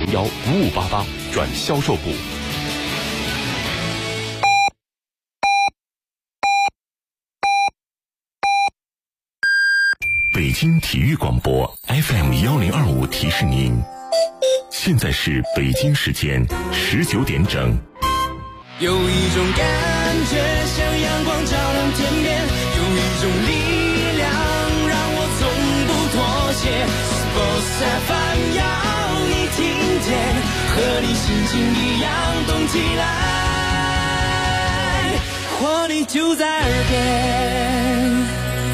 02015588转销售部。北京体育广播 FM1025提示您，现在是北京时间19点整。 有一种感觉像阳光照亮天边，有一种力量让我从不妥协。Sports FM 要你听见，和你心情一样动起来，活力就在耳边。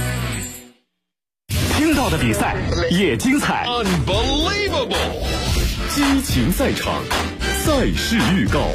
听到的比赛也精彩 Unbelievable！ 激情赛场，赛事预告。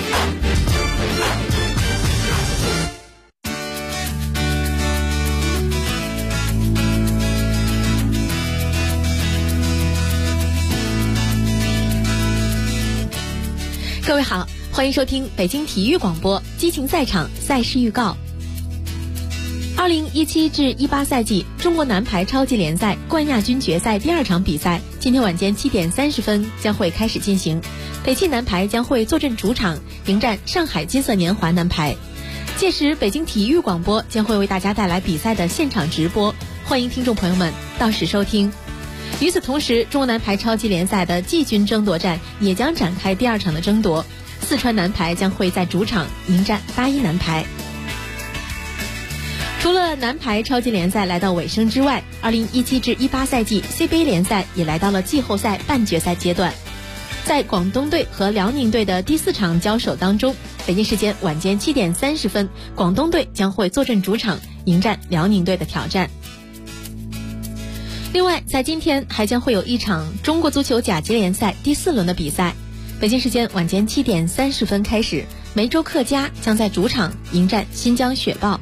各位好，欢迎收听北京体育广播激情赛场赛事预告。2017至18赛季中国男排超级联赛冠亚军决赛第2场比赛，今天晚间7点30分将会开始进行。北汽男排将会坐镇主场迎战上海金色年华男排，届时北京体育广播将会为大家带来比赛的现场直播，欢迎听众朋友们到时收听。与此同时，中国男排超级联赛的季军争夺战也将展开第2场的争夺，四川男排将会在主场迎战81男排。除了男排超级联赛来到尾声之外，2017至18赛季 CBA 联赛也来到了季后赛半决赛阶段。在广东队和辽宁队的第4场交手当中，北京时间晚间7点30分，广东队将会坐镇主场迎战辽宁队的挑战。另外，在今天还将会有一场中国足球甲级联赛第4轮的比赛，北京时间晚间7点30分开始，梅州客家将在主场迎战新疆雪豹。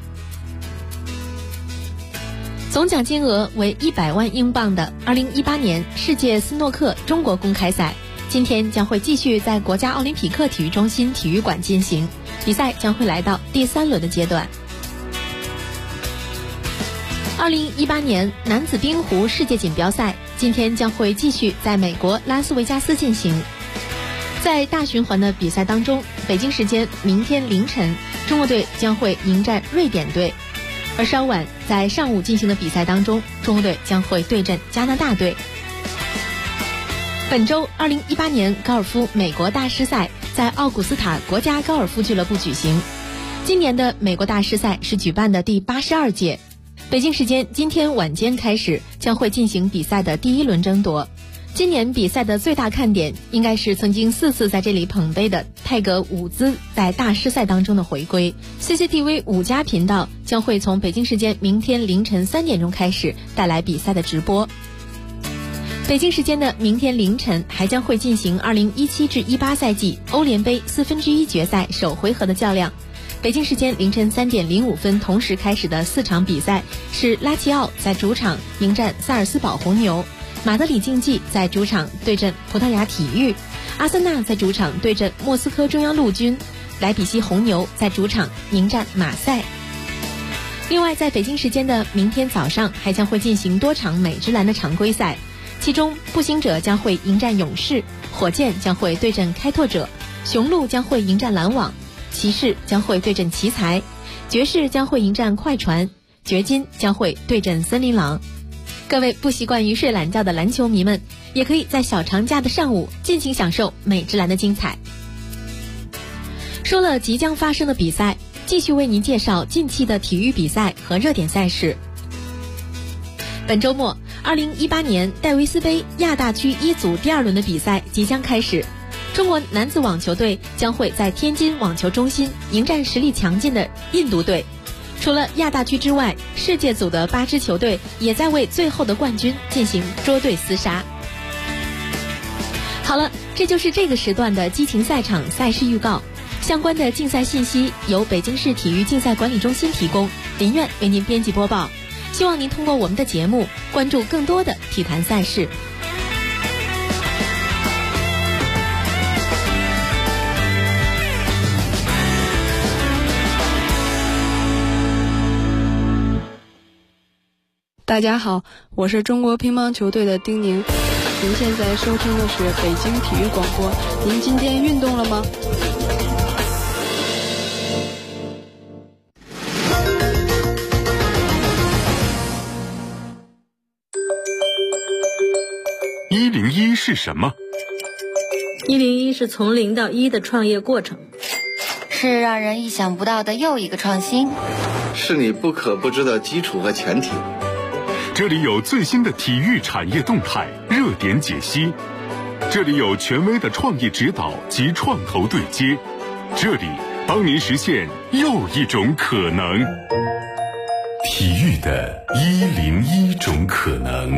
总奖金额为100万英镑的2018年世界斯诺克中国公开赛，今天将会继续在国家奥林匹克体育中心体育馆进行，比赛将会来到第3轮的阶段。2018年男子冰壶世界锦标赛今天将会继续在美国拉斯维加斯进行。在大循环的比赛当中，北京时间明天凌晨，中国队将会迎战瑞典队，而稍晚在上午进行的比赛当中，中国队将会对阵加拿大队。本周2018年高尔夫美国大师赛在奥古斯塔国家高尔夫俱乐部举行，今年的美国大师赛是举办的第82届。北京时间今天晚间开始，将会进行比赛的第1轮争夺。今年比赛的最大看点应该是曾经4次在这里捧杯的泰格伍兹在大师赛当中的回归。CCTV 5家频道将会从北京时间明天凌晨3点钟开始带来比赛的直播。北京时间的明天凌晨还将会进行2017至18赛季欧联杯1/4决赛首回合的较量。北京时间凌晨3点05分同时开始的4场比赛是拉齐奥在主场迎战萨尔斯堡红牛，马德里竞技在主场对阵葡萄牙体育，阿森纳在主场对阵莫斯科中央陆军，莱比锡红牛在主场迎战马赛。另外，在北京时间的明天早上还将会进行多场美职篮的常规赛，其中步行者将会迎战勇士，火箭将会对阵开拓者，雄鹿将会迎战篮网，骑士将会对阵奇才，爵士将会迎战快船，掘金将会对阵森林狼。各位不习惯于睡懒觉的篮球迷们，也可以在小长假的上午尽情享受美职篮的精彩。说了即将发生的比赛，继续为您介绍近期的体育比赛和热点赛事。本周末2018年戴维斯杯亚大区1组第2轮的比赛即将开始，中国男子网球队将会在天津网球中心迎战实力强劲的印度队。除了亚大区之外，世界组的8支球队也在为最后的冠军进行捉对厮杀。好了，这就是这个时段的激情赛场赛事预告。相关的竞赛信息由北京市体育竞赛管理中心提供，林苑为您编辑播报。希望您通过我们的节目关注更多的体坛赛事。 大家好，我是中国乒乓球队的丁宁。 您现在收听的是北京体育广播。您今天运动了吗？ 101是什么 ？101是从0到1的创业过程， 是让人意想不到的又一个创新， 是你不可不知的基础和前提。 这里有最新的体育产业动态、热点解析，这里有权威的创业指导及创投对接，这里帮您实现又一种可能。 体育的101种可能。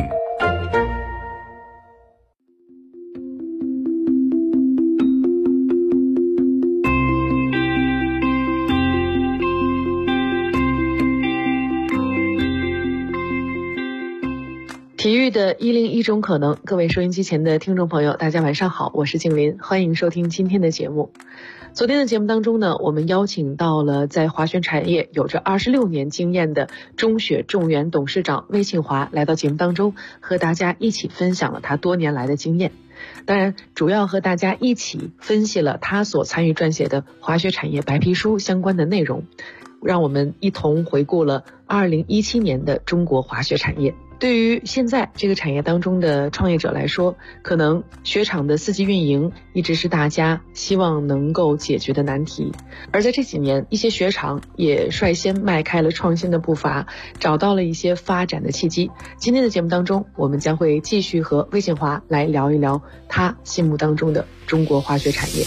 体育的101种可能，各位收音机前的听众朋友，大家晚上好，我是静林，欢迎收听今天的节目。昨天的节目当中呢，我们邀请到了在滑雪产业有着26年经验的中雪众园董事长魏庆华来到节目当中，和大家一起分享了他多年来的经验。当然，主要和大家一起分析了他所参与撰写的滑雪产业白皮书相关的内容，让我们一同回顾了2017年的中国滑雪产业。对于现在这个产业当中的创业者来说，可能雪场的4季运营一直是大家希望能够解决的难题。而在这几年，一些雪场也率先迈开了创新的步伐，找到了一些发展的契机。今天的节目当中，我们将会继续和魏庆华来聊一聊他心目当中的中国滑雪产业。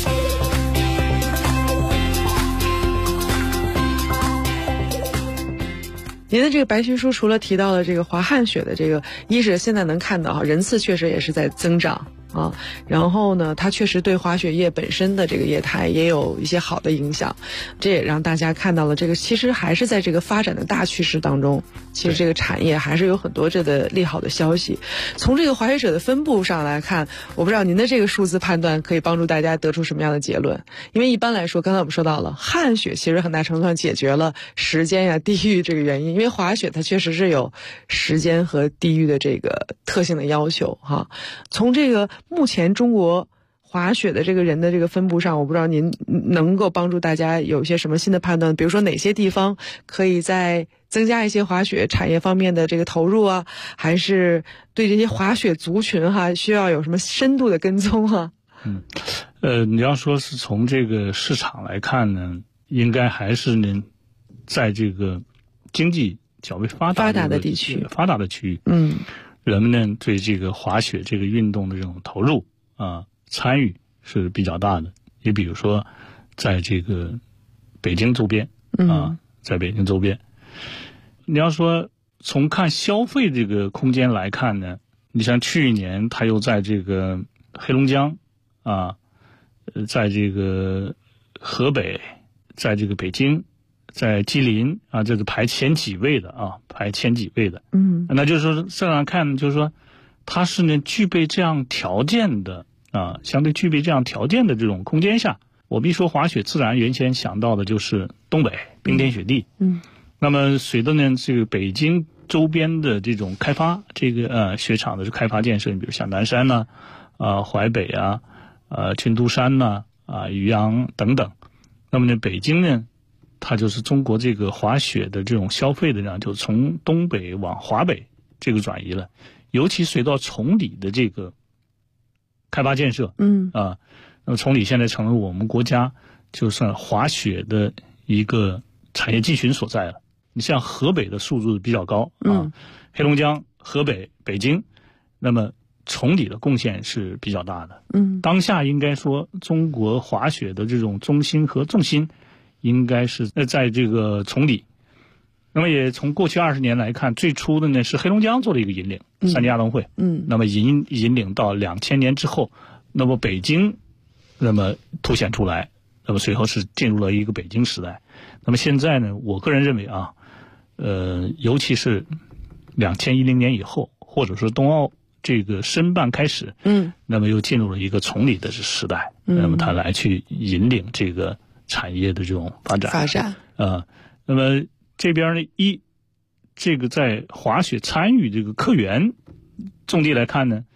您的这个白皮书除了提到了这个滑旱雪的这个，一是现在能看到人次确实也是在增长啊，然后呢，它确实对滑雪业本身的这个业态也有一些好的影响，这也让大家看到了这个其实还是在这个发展的大趋势当中，其实这个产业还是有很多这个利好的消息。从这个滑雪者的分布上来看，我不知道您的这个数字判断可以帮助大家得出什么样的结论？因为一般来说，刚才我们说到了旱雪，其实很大程度上解决了时间呀、地域这个原因，因为滑雪它确实是有时间和地域的这个特性的要求哈。从这个目前中国滑雪的这个人的这个分布上，我不知道您能够帮助大家有一些什么新的判断，比如说哪些地方可以再增加一些滑雪产业方面的这个投入啊，还是对这些滑雪族群需要有什么深度的跟踪啊？ 你要说是从这个市场来看呢，应该还是呢，在这个经济较为发达的地区、发达的区域，人们呢对这个滑雪这个运动的这种投入参与是比较大的。也比如说，在这个北京周边在北京周边，你要说从看消费这个空间来看呢，你像去年他又在这个黑龙江在这个河北，在这个北京，在吉林这是排前几位的。那就是说这样看，就是说它是呢具备这样条件的相对具备这样条件的这种空间下，我们一说滑雪，自然原先想到的就是东北冰天雪地。那么随着呢这个北京周边的这种开发，这个雪场的开发建设，你比如像南山淮北群都山渔阳等等。那么呢北京呢，它就是中国这个滑雪的这种消费的量，就从东北往华北这个转移了。尤其随到崇礼的这个开发建设，那么崇礼现在成为我们国家就算滑雪的一个产业集群所在了。你像河北的数字比较高黑龙江、河北、北京，那么崇礼的贡献是比较大的。当下应该说中国滑雪的这种中心和重心应该是在这个崇礼。那么也从过去20年来看，最初的呢是黑龙江做了一个引领，3届亚运会，那么引领到2000年之后，那么北京那么凸显出来，那么随后是进入了一个北京时代。那么现在呢，我个人认为尤其是2010年以后，或者说冬奥这个申办开始，那么又进入了一个崇礼的时代，那么他来去引领这个产业的这种发展。那么这边呢，这个在滑雪参与这个客源重地来看呢，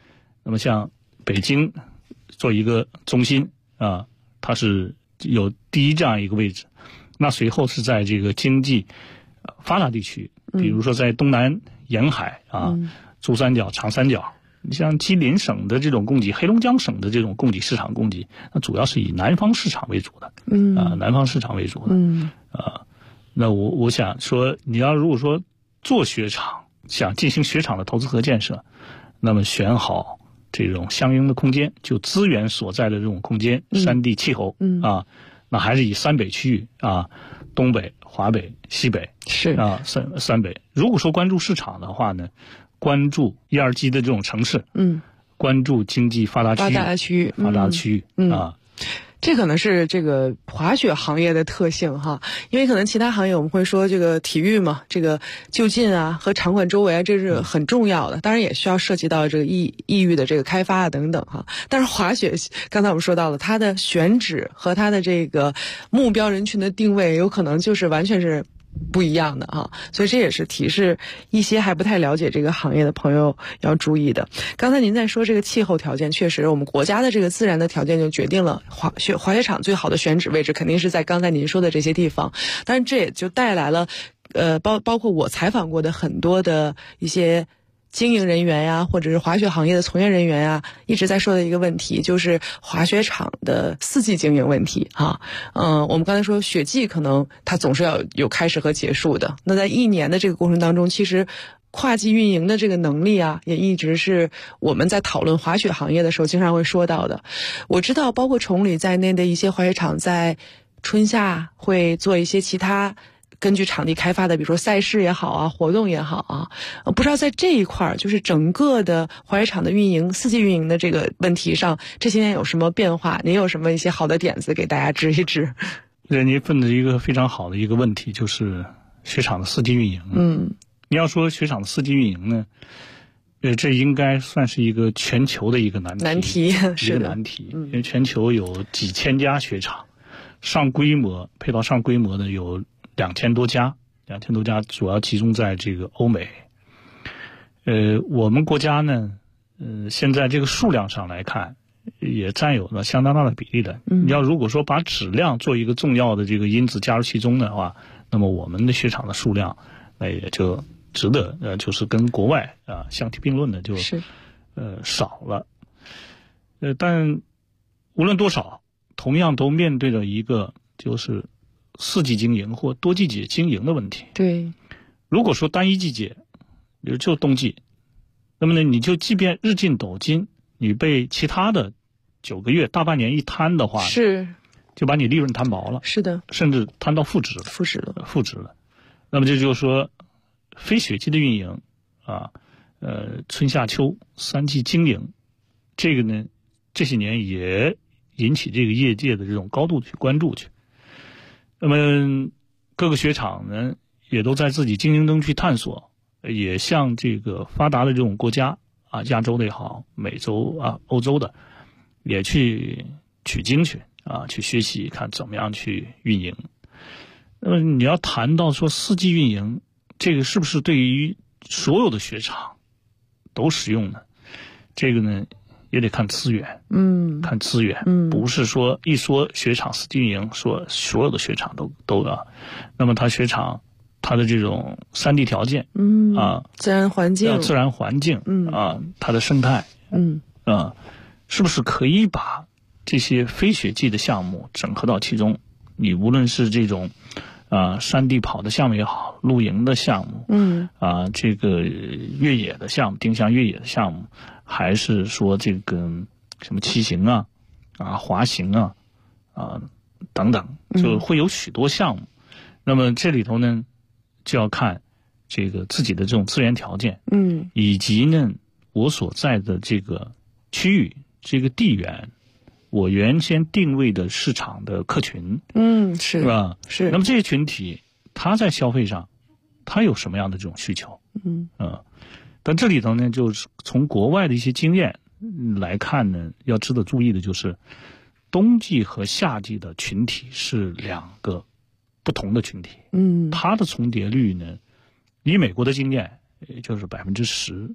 那么像北京做一个中心啊，它是有第一这样一个位置。那随后是在这个经济发达地区，比如说在东南沿海啊，珠三角、长三角，你像吉林省的这种供给，黑龙江省的这种供给市场供给，那主要是以南方市场为主的，南方市场为主的，那我想说，你要如果说做雪场，想进行雪场的投资和建设，那么选好这种相应的空间，就资源所在的这种空间，山地气候那还是以三北区域东北、华北、西北是三北。如果说关注市场的话呢，关注1、2级的这种城市，关注经济发达区域， 这可能是这个滑雪行业的特性哈，因为可能其他行业我们会说这个体育嘛，这个就近和场馆周围这是很重要的，当然也需要涉及到这个异域的这个开发等等哈。但是滑雪刚才我们说到了它的选址和它的这个目标人群的定位，有可能就是完全是不一样的所以这也是提示一些还不太了解这个行业的朋友要注意的。刚才您在说这个气候条件，确实我们国家的这个自然的条件就决定了滑雪场最好的选址位置肯定是在刚才您说的这些地方，但是这也就带来了包括我采访过的很多的一些经营人员或者是滑雪行业的从业人员一直在说的一个问题，就是滑雪场的四季经营问题我们刚才说雪季可能它总是要有开始和结束的，那在一年的这个过程当中，其实跨季运营的这个能力也一直是我们在讨论滑雪行业的时候经常会说到的。我知道包括崇礼在内的一些滑雪场在春夏会做一些其他根据场地开发的，比如说赛事也好活动也好不知道在这一块就是整个的滑雪场的运营，四季运营的这个问题上，这些年有什么变化？您有什么一些好的点子给大家指一指？ 您问的一个非常好的一个问题，就是雪场的四季运营。你要说雪场的四季运营呢，这应该算是一个全球的一个难题，是的，难题。因为全球有几千家雪场，配套上规模的有2000多家，主要集中在这个欧美。我们国家呢，现在这个数量上来看，也占有了相当大的比例的。你要如果说把质量做一个重要的这个因子加入其中的话，那么我们的雪场的数量，也就值得就是跟国外相提并论的，就是少了。但无论多少，同样都面对着一个就是四季经营或多季节经营的问题。 对， 如果说单一季节，比如就冬季，那么呢，你就即便日进斗金，你被其他的9个月大半年一摊的话，就把你利润摊薄了。 是的， 甚至摊到负值了。那么这就是说，非雪季的运营春夏秋3季经营，这个呢，这些年也引起这个业界的这种高度去关注去。那么各个雪场呢，也都在自己经营中去探索，也向这个发达的这种国家亚洲的也好，美洲欧洲的，也去取经去去学习，看怎么样去运营。那么你要谈到说四季运营，这个是不是对于所有的雪场都适用呢？这个呢，也得看资源，不是说一说雪场四季运营，说所有的雪场都要。那么它雪场它的这种山地条件， 自然环境， 它的生态，是不是可以把这些非雪季的项目整合到其中？你无论是这种山地跑的项目也好，露营的项目，这个越野的项目，定向越野的项目，还是说这个什么骑行滑行等等，就会有许多项目。那么这里头呢，就要看这个自己的这种资源条件，以及呢我所在的这个区域这个地缘，我原先定位的市场的客群， 是吧？是。那么这些群体，他在消费上，他有什么样的这种需求？但这里头呢，就是从国外的一些经验来看呢，要值得注意的就是，冬季和夏季的群体是两个不同的群体。它的重叠率呢，以美国的经验，也就是10%、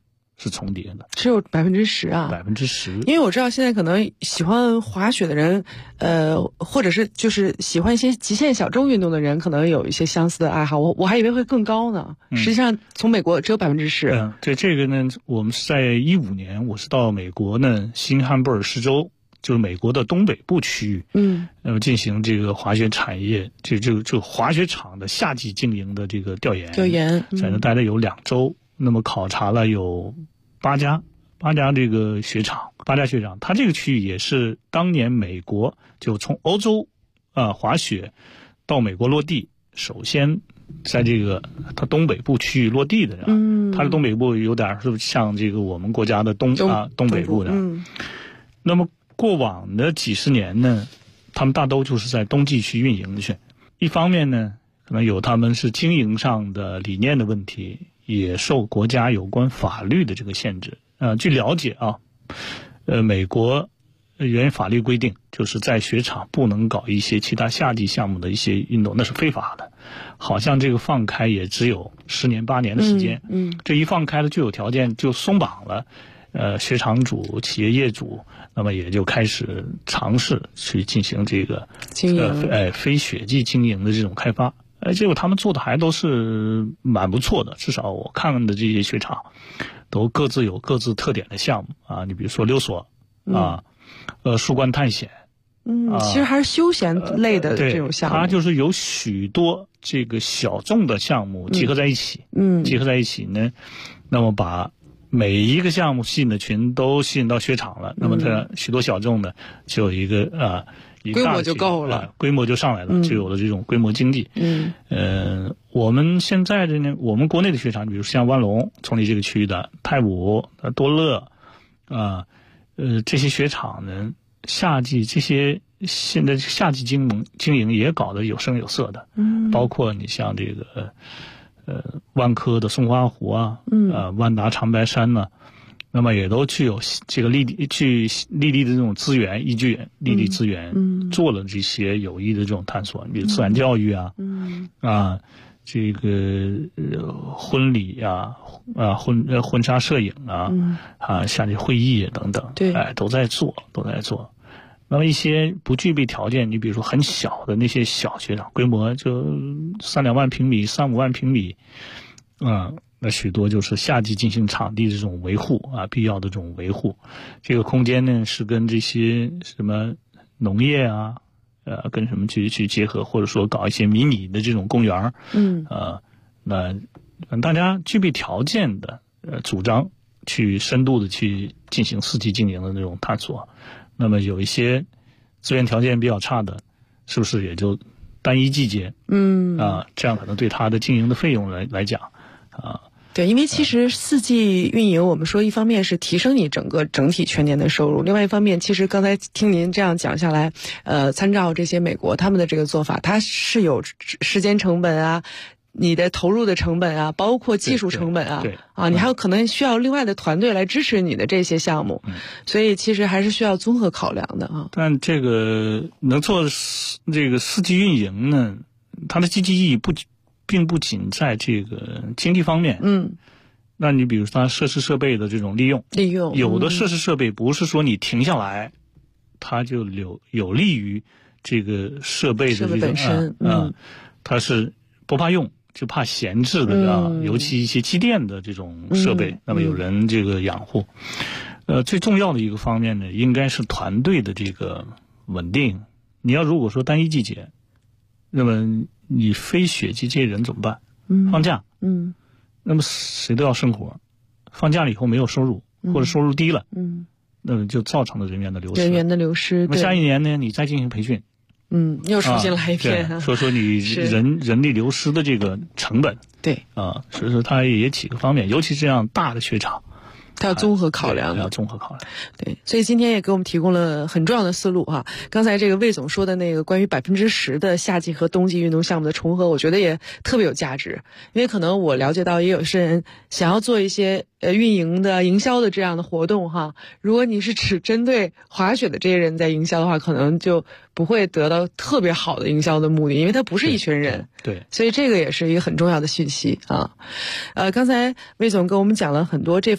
是重叠的， 只有10%啊 ，10%。 因为我知道现在可能喜欢滑雪的人，或者是就是喜欢一些极限小众运动的人，可能有一些相似的爱好。我还以为会更高呢，实际上从美国只有10%。 对这个呢，我们是在2015年，我是到美国呢新罕布尔士州，就是美国的东北部区域，进行这个滑雪产业，就滑雪场的夏季经营的这个调研，在那待了有2周，那么考察了有8家这个雪场，8家雪场，它这个区域也是当年美国就从欧洲滑雪到美国落地，首先在这个它东北部区域落地的，它的东北部有点是像这个我们国家的东北部的，那么过往的几十年呢，他们大都就是在冬季去运营去，一方面呢，可能有他们是经营上的理念的问题，也受国家有关法律的这个限制。据了解啊，美国原法律规定，就是在雪场不能搞一些其他夏季项目的一些运动，那是非法的。好像这个放开也只有10年8年的时间，这一放开了就有条件就松绑了，雪场主、企业业主，那么也就开始尝试去进行这个经营， 非雪季经营的这种开发。结果他们做的还都是蛮不错的，至少我看的这些雪场都各自有各自特点的项目啊。你比如说溜索树冠探险， 其实还是休闲类的这种项目。 它就是有许多这个小众的项目集合在一起，集合在一起呢，那么把每一个项目吸引的群都吸引到雪场了，那么这许多小众的就有一个规模就够了， 规模就上来了，就有了这种规模经济。我们现在的呢，我们国内的雪场，比如像万隆从你这个区域的太武、多乐这些雪场呢，夏季这些现在夏季经营也搞得有声有色的，包括你像这个万科的松花湖万达长白山呢，那么也都具有这个立地的这种资源，依据立地资源，做了这些有益的这种探索，比如自然教育这个婚礼婚纱摄影夏季会议等等，都在做。那么一些不具备条件，你比如说很小的那些小雪场，规模就3-2万平米、3-5万平米，那许多就是夏季进行场地的这种维护必要的这种维护。这个空间呢是跟这些什么农业跟什么去结合，或者说搞一些迷你的这种公园，那大家具备条件的主张去深度的去进行4季经营的那种探索。那么有一些资源条件比较差的，是不是也就单一季节？这样可能对它的经营的费用来讲对，因为其实4季运营，我们说一方面是提升你整体全年的收入，另外一方面，其实刚才听您这样讲下来，参照这些美国他们的这个做法，它是有时间成本你的投入的成本包括技术成本你还有可能需要另外的团队来支持你的这些项目，所以其实还是需要综合考量的但这个能做这个4季运营呢，它的积极意义并不仅在这个经济方面，那你比如说它设施设备的这种利用，有的设施设备不是说你停下来，它就有利于这个设备的这种本身， 它是不怕用，就怕闲置的尤其一些机电的这种设备，那么有人这个养护。最重要的一个方面呢，应该是团队的这个稳定。你要如果说单一季节，那么你非雪季这些人怎么办？放假，那么谁都要生活，放假了以后没有收入，或者收入低了，那么就造成了人员的流失。那么下一年呢，你再进行培训， 又重新来一遍说你人力流失的这个成本， 对所以说它也几个方面，尤其这样大的雪场， 它要综合考量要综合考量。 对，所以今天也给我们提供了很重要的思路刚才这个魏总说的那个关于10%的夏季和冬季运动项目的重合，我觉得也特别有价值。因为可能我了解到也有些人想要做一些运营的营销的这样的活动如果你是只针对滑雪的这些人在营销的话，可能就不会得到特别好的营销的目的，因为它不是一群人。 对， 所以这个也是一个很重要的讯息刚才魏总跟我们讲了很多这方面的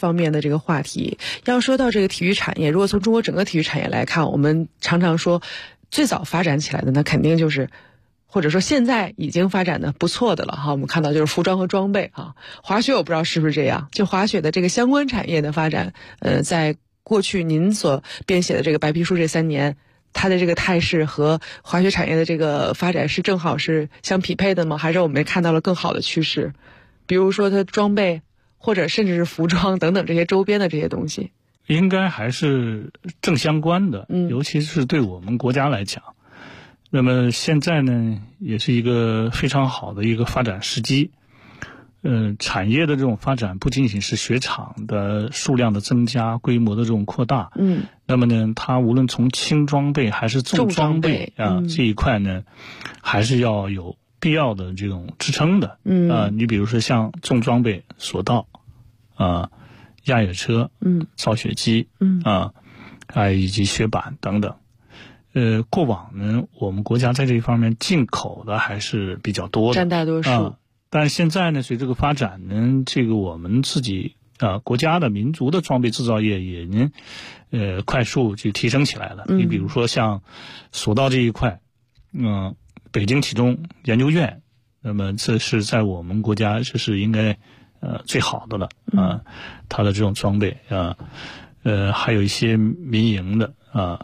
这个话题。要说到这个体育产业，如果从中国整个体育产业来看，我们常常说最早发展起来的呢，肯定就是或者说现在已经发展的不错的了哈。我们看到就是服装和装备哈，滑雪我不知道是不是这样，就滑雪的这个相关产业的发展，在过去您所编写的这个白皮书这3年，它的这个态势和滑雪产业的这个发展是正好是相匹配的吗？还是我们看到了更好的趋势？比如说它装备或者甚至是服装等等这些周边的这些东西， 应该还是正相关的，尤其是对我们国家来讲。那么现在呢，也是一个非常好的一个发展时机。产业的这种发展不仅仅是雪场的数量的增加、规模的这种扩大，那么呢，它无论从轻装备还是重装备这一块呢，还是要有必要的这种支撑的。你比如说像重装备、索道压雪车、造雪机以及雪板等等。过往呢，我们国家在这一方面进口的还是比较多的， 占大多数。 但现在呢，随这个发展呢，这个我们自己国家的民族的装备制造业也呢，快速就提升起来了。你比如说像索道这一块，北京体中研究院，那么这是在我们国家这是应该最好的了它的这种装备还有一些民营的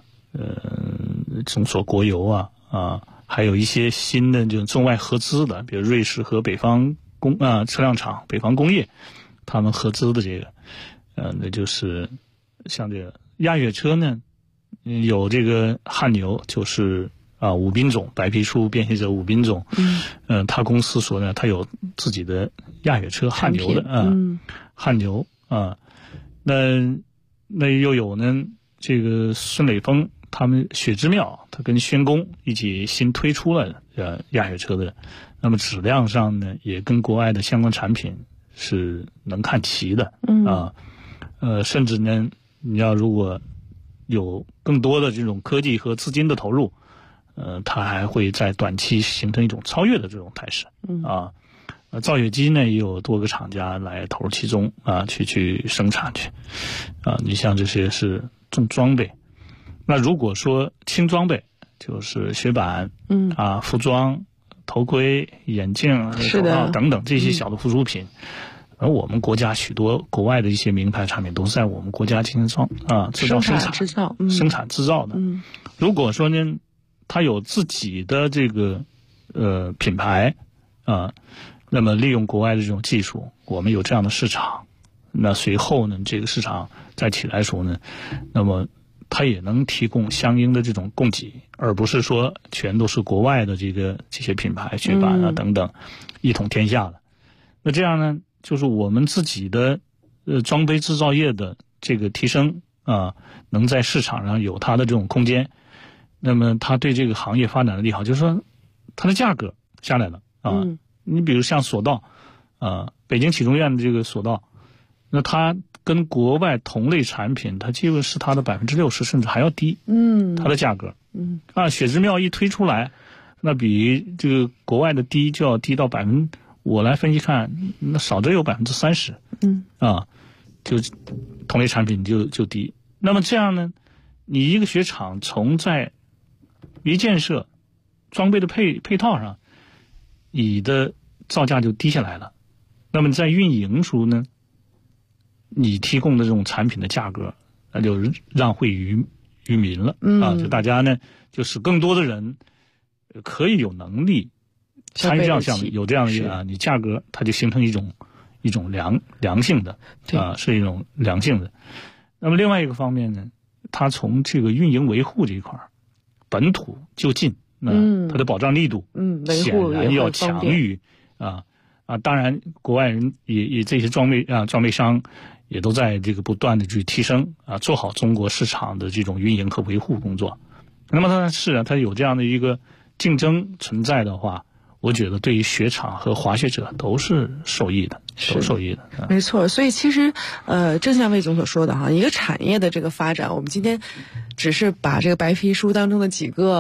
中所国油还有一些新的这种中外合资的，比如瑞士和北方车辆厂、北方工业，他们合资的这个，那就是像这个压雪车呢，有这个汉牛，就是武斌总白皮书编写者武斌总，他公司说呢，他有自己的压雪车汉牛的汉牛那又有呢这个孙磊峰。他们雪之庙，他跟宣工一起新推出了压雪车的，那么质量上呢，也跟国外的相关产品是能看齐的甚至呢，你要如果有更多的这种科技和资金的投入，它还会在短期形成一种超越的这种态势造雪机呢，也有多个厂家来投入其中去生产去你像这些是重装备。那如果说轻装备，就是雪板服装、头盔、眼镜、手套等等这些小的附属品，而我们国家许多国外的一些名牌产品都是在我们国家进行生产制造的。如果说呢，它有自己的这个品牌那么利用国外的这种技术，我们有这样的市场，那随后呢，这个市场再起来的时候呢，那么它也能提供相应的这种供给，而不是说全都是国外的这些品牌雪板等等一统天下了。那这样呢，就是我们自己的装备制造业的这个提升能在市场上有它的这种空间，那么它对这个行业发展的利好，就是说它的价格下来了你比如像索道北京体中院的这个索道，那它跟国外同类产品，它几乎是它的60%甚至还要低它的价格雪之庙一推出来，那比这个国外的低就要低到我来分析看，那少则有30%就同类产品就低。那么这样呢，你一个雪场从在一建设装备的配套上，你的造价就低下来了。那么在运营时候呢，你提供的这种产品的价格，那就让惠于民了就大家呢，就是更多的人可以有能力参与这样项目，有这样的你价格它就形成一种良性的是一种良性的。那么另外一个方面呢，它从这个运营维护这一块本土就近，它的保障力度显然要强于当然国外人也这些装备商也都在这个不断的去提升做好中国市场的这种运营和维护工作。那么它有这样的一个竞争存在的话，我觉得对于雪场和滑雪者都是受益的， 没错。所以其实正像魏总所说的一个产业的这个发展，我们今天只是把这个白皮书当中的几个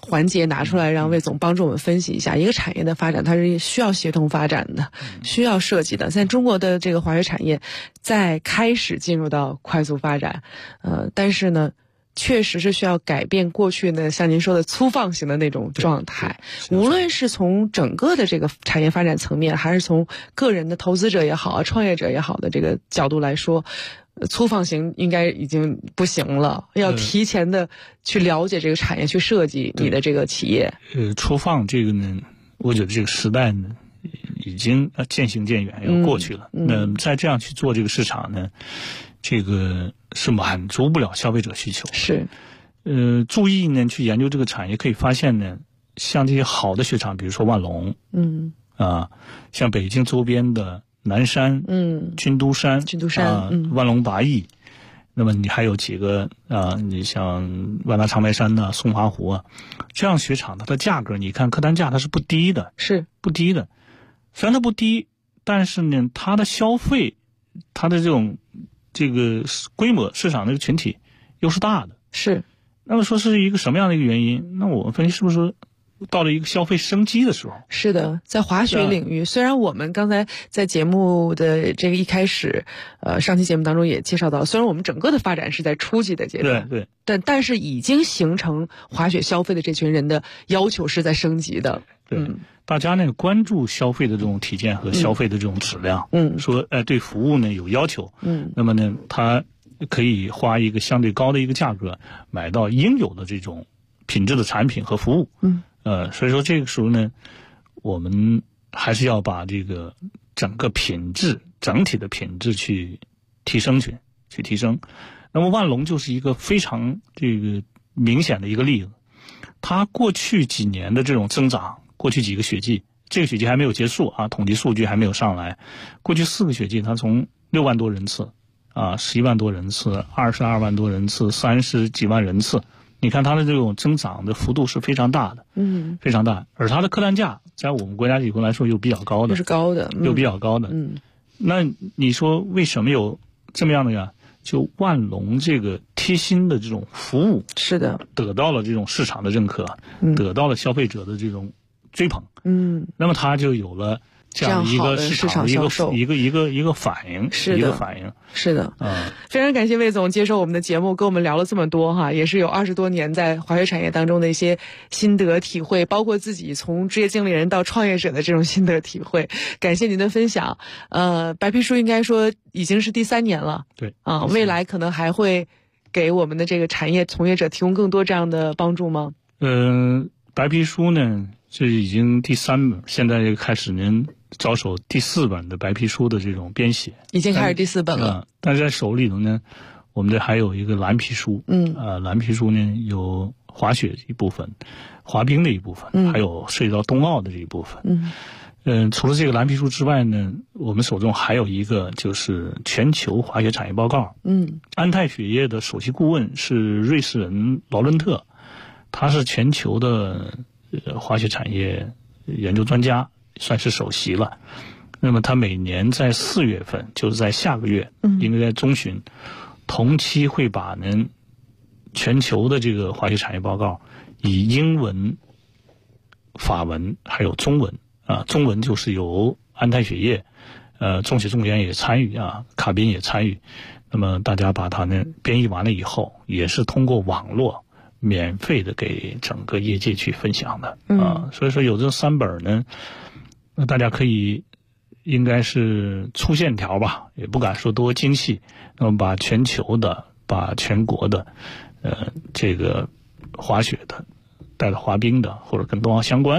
环节拿出来，让魏总帮助我们分析一下。一个产业的发展，它是需要协同发展的，需要设计的。在中国的这个滑雪产业在开始进入到快速发展，但是呢，确实是需要改变过去呢，像您说的粗放型的那种状态。无论是从整个的这个产业发展层面，还是从个人的投资者也好啊，创业者也好的这个角度来说，粗放型应该已经不行了，要提前的去了解这个产业，去设计你的这个企业。 粗放这个呢，我觉得这个时代呢，已经渐行渐远，要过去了。那再这样去做这个市场呢，这个是满足不了消费者需求。 是， 注意呢去研究这个产业，可以发现呢，像这些好的雪场，比如说万隆，像北京周边的南山，君都山，万隆拔邑，那么你还有几个你像万达长白山呐、松花湖啊，这样雪场它的价格，你看客单价它是不低的， 是不低的。虽然它不低，但是呢，它的消费，它的这个规模市场这个群体又是大的。 是。 那么说是一个什么样的一个原因？那我们分析是不是到了一个消费升级的时候？ 是的，在滑雪领域，虽然我们刚才在节目的这个一开始，上期节目当中也介绍到，虽然我们整个的发展是在初级的阶段， 对， 但是已经形成滑雪消费的这群人的要求是在升级的。 对，大家呢关注消费的这种体验和消费的这种质量，说对服务呢有要求，那么呢他可以花一个相对高的一个价格买到应有的这种品质的产品和服务，所以说这个时候呢，我们还是要把这个整个品质、整体的品质去提升。那么万隆就是一个非常这个明显的一个例子，它过去几年的这种增长，过去几个雪季，这个雪季还没有结束啊，统计数据还没有上来，过去4个雪季，它从6万多人次11万多人次、22万多人次、30几万人次。你看它的这种增长的幅度是非常大的，非常大，而它的客单价在我们国家体育来说又比较高的，又比较高的，那你说为什么有这么样的呀？就万隆这个贴心的这种服务， 是的， 得到了这种市场的认可，得到了消费者的这种追捧，那么它就有了这样一个市场的一个反应， 是的，非常感谢魏总接受我们的节目，跟我们聊了这么多哈，也是有20多年在滑雪产业当中的一些心得体会，包括自己从职业经理人到创业者的这种心得体会，感谢您的分享。白皮书应该说已经是第3年了， 对未来可能还会给我们的这个产业从业者提供更多这样的帮助吗？ 白皮书呢，这已经第3本，现在开始您着手第4本的白皮书的这种编写， 已经开始第4本了。 但是在手里头呢，我们这还有一个蓝皮书，蓝皮书呢有滑雪的一部分，滑冰的一部分，还有涉及到冬奥的这一部分。除了这个蓝皮书之外呢，我们手中还有一个就是全球滑雪产业报告。安泰雪业的首席顾问是瑞士人劳伦特，他是全球的滑雪产业研究专家，算是首席了。那么他每年在4月份，就是在下个月，应该在中旬，同期会把全球的这个滑雪产业报告以英文、法文还有中文中文就是由安泰雪业众雪众研也参与卡宾也参与，那么大家把它编译完了以后，也是通过网络免费的给整个业界去分享的所以说有这3本呢，那大家可以应该是粗线条吧，也不敢说多精细，那么把全球的、把全国的这个滑雪的、带着滑冰的或者跟冬奥相关